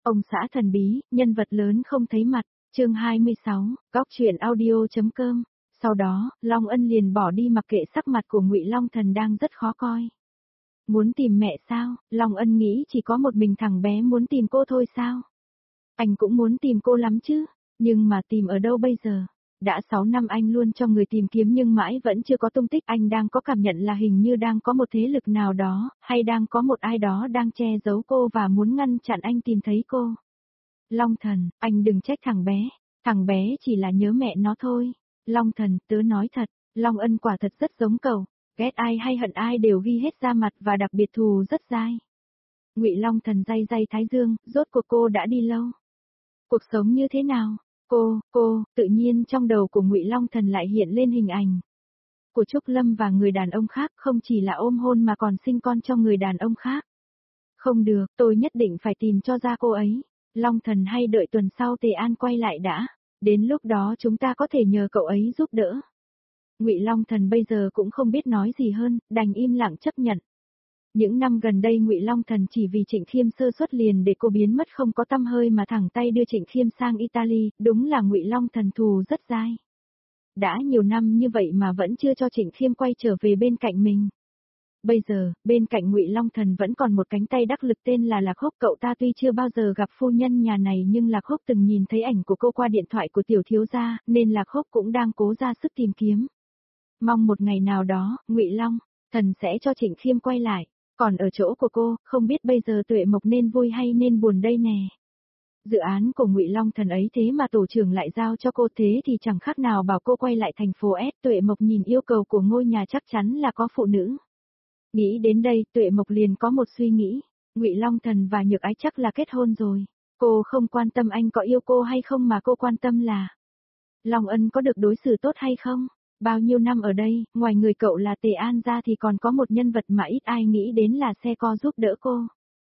Ông xã thần bí, nhân vật lớn không thấy mặt, chương 26, góc truyện audio.com. Sau đó, Long Ân liền bỏ đi mặc kệ sắc mặt của Ngụy Long Thần đang rất khó coi. Muốn tìm mẹ sao? Long Ân nghĩ chỉ có một mình thằng bé muốn tìm cô thôi sao? Anh cũng muốn tìm cô lắm chứ, nhưng mà tìm ở đâu bây giờ? Đã 6 năm anh luôn cho người tìm kiếm nhưng mãi vẫn chưa có tung tích. Anh đang có cảm nhận là hình như đang có một thế lực nào đó, hay đang có một ai đó đang che giấu cô và muốn ngăn chặn anh tìm thấy cô. Long Thần, anh đừng trách thằng bé chỉ là nhớ mẹ nó thôi. Long Thần, tớ nói thật, Long Ân quả thật rất giống cậu, ghét ai hay hận ai đều ghi hết ra mặt và đặc biệt thù rất dai. Ngụy Long Thần day day thái dương, rốt cuộc cô đã đi lâu. Cuộc sống như thế nào? Cô, tự nhiên trong đầu của Ngụy Long Thần lại hiện lên hình ảnh của Trúc Lâm và người đàn ông khác, không chỉ là ôm hôn mà còn sinh con cho người đàn ông khác. Không được, tôi nhất định phải tìm cho ra cô ấy. Long Thần, hay đợi tuần sau Tề An quay lại đã, đến lúc đó chúng ta có thể nhờ cậu ấy giúp đỡ. Ngụy Long Thần bây giờ cũng không biết nói gì hơn, đành im lặng chấp nhận. Những năm gần đây Ngụy Long Thần chỉ vì Trịnh Khiêm sơ suất liền để cô biến mất không có tăm hơi mà thẳng tay đưa Trịnh Khiêm sang Italy, đúng là Ngụy Long Thần thù rất dai. Đã nhiều năm như vậy mà vẫn chưa cho Trịnh Khiêm quay trở về bên cạnh mình. Bây giờ, bên cạnh Ngụy Long Thần vẫn còn một cánh tay đắc lực tên là Lạc Húc. Cậu ta tuy chưa bao giờ gặp phu nhân nhà này nhưng Lạc Húc từng nhìn thấy ảnh của cô qua điện thoại của tiểu thiếu gia, nên Lạc Húc cũng đang cố ra sức tìm kiếm. Mong một ngày nào đó, Ngụy Long Thần sẽ cho Trịnh Khiêm quay lại. Còn ở chỗ của cô, không biết bây giờ Tuệ Mộc nên vui hay nên buồn đây nè. Dự án của Ngụy Long Thần ấy thế mà tổ trưởng lại giao cho cô, thế thì chẳng khác nào bảo cô quay lại thành phố S. Tuệ Mộc nhìn yêu cầu của ngôi nhà chắc chắn là có phụ nữ. Nghĩ đến đây, Tuệ Mộc liền có một suy nghĩ, Ngụy Long Thần và Nhược Ái chắc là kết hôn rồi. Cô không quan tâm anh có yêu cô hay không mà cô quan tâm là Long Ân có được đối xử tốt hay không. Bao nhiêu năm ở đây, ngoài người cậu là Tề An ra thì còn có một nhân vật mà ít ai nghĩ đến là xe co giúp đỡ cô.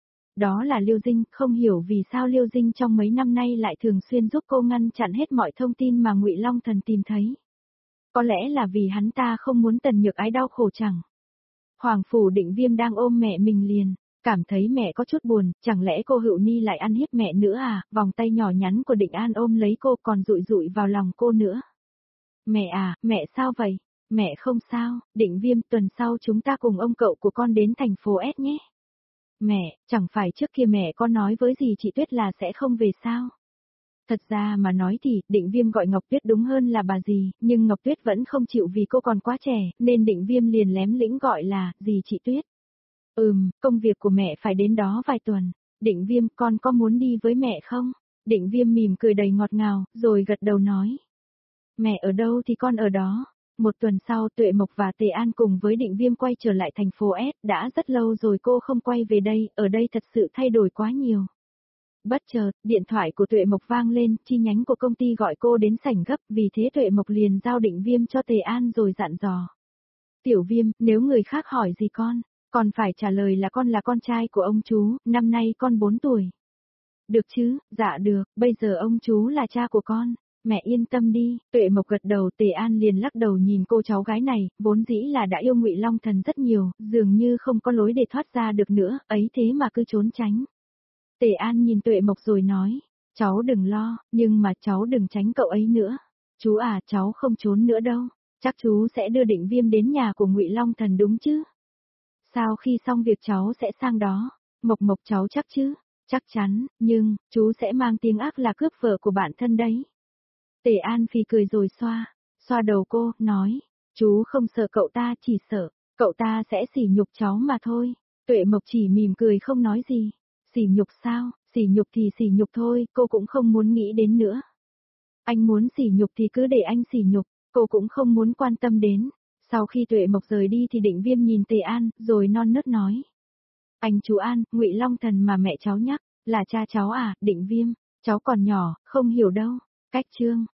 Đó là Liêu Dinh, không hiểu vì sao Liêu Dinh trong mấy năm nay lại thường xuyên giúp cô ngăn chặn hết mọi thông tin mà Ngụy Long Thần tìm thấy. Có lẽ là vì hắn ta không muốn Tần Nhược Ái đau khổ chẳng. Hoàng Phủ Định Viêm đang ôm mẹ mình liền, cảm thấy mẹ có chút buồn, chẳng lẽ cô Hựu Ni lại ăn hiếp mẹ nữa à, vòng tay nhỏ nhắn của Định An ôm lấy cô còn dụi dụi vào lòng cô nữa. Mẹ à, mẹ sao vậy? Mẹ không sao, Định Viêm, tuần sau chúng ta cùng ông cậu của con đến thành phố S nhé. Mẹ, chẳng phải trước kia mẹ có nói với dì chị Tuyết là sẽ không về sao? Thật ra mà nói thì, Định Viêm gọi Ngọc Tuyết đúng hơn là bà dì, nhưng Ngọc Tuyết vẫn không chịu vì cô còn quá trẻ, nên Định Viêm liền lém lĩnh gọi là dì chị Tuyết. Công việc của mẹ phải đến đó vài tuần. Định Viêm, con có muốn đi với mẹ không? Định Viêm mỉm cười đầy ngọt ngào, rồi gật đầu nói. Mẹ ở đâu thì con ở đó. Một tuần sau Tuệ Mộc và Tề An cùng với Định Viêm quay trở lại thành phố S, đã rất lâu rồi cô không quay về đây, ở đây thật sự thay đổi quá nhiều. Bất chợt, điện thoại của Tuệ Mộc vang lên, chi nhánh của công ty gọi cô đến sảnh gấp, vì thế Tuệ Mộc liền giao Định Viêm cho Tề An rồi dặn dò. Tiểu Viêm, nếu người khác hỏi gì con phải trả lời là con là con trai của ông chú, năm nay con 4 tuổi. Được chứ, dạ được, bây giờ ông chú là cha của con. Mẹ yên tâm đi, Tuệ Mộc gật đầu. Tề An liền lắc đầu nhìn cô cháu gái này, vốn dĩ là đã yêu Ngụy Long Thần rất nhiều, dường như không có lối để thoát ra được nữa, ấy thế mà cứ trốn tránh. Tề An nhìn Tuệ Mộc rồi nói, cháu đừng lo, nhưng mà cháu đừng tránh cậu ấy nữa. Chú à, cháu không trốn nữa đâu, chắc chú sẽ đưa Định Viêm đến nhà của Ngụy Long Thần đúng chứ? Sau khi xong việc cháu sẽ sang đó. Mộc Mộc cháu chắc chứ? Chắc chắn, nhưng, chú sẽ mang tiếng ác là cướp vợ của bạn thân đấy. Tề An phì cười rồi xoa đầu cô, nói, chú không sợ cậu ta, chỉ sợ cậu ta sẽ sỉ nhục cháu mà thôi. Tuệ Mộc chỉ mỉm cười không nói gì. Sỉ nhục sao? Sỉ nhục thì sỉ nhục thôi, cô cũng không muốn nghĩ đến nữa. Anh muốn sỉ nhục thì cứ để anh sỉ nhục, cô cũng không muốn quan tâm đến. Sau khi Tuệ Mộc rời đi thì Định Viêm nhìn Tề An, rồi non nớt nói. Anh chú An, Ngụy Long Thần mà mẹ cháu nhắc, là cha cháu à, Định Viêm, cháu còn nhỏ, không hiểu đâu. Cách chương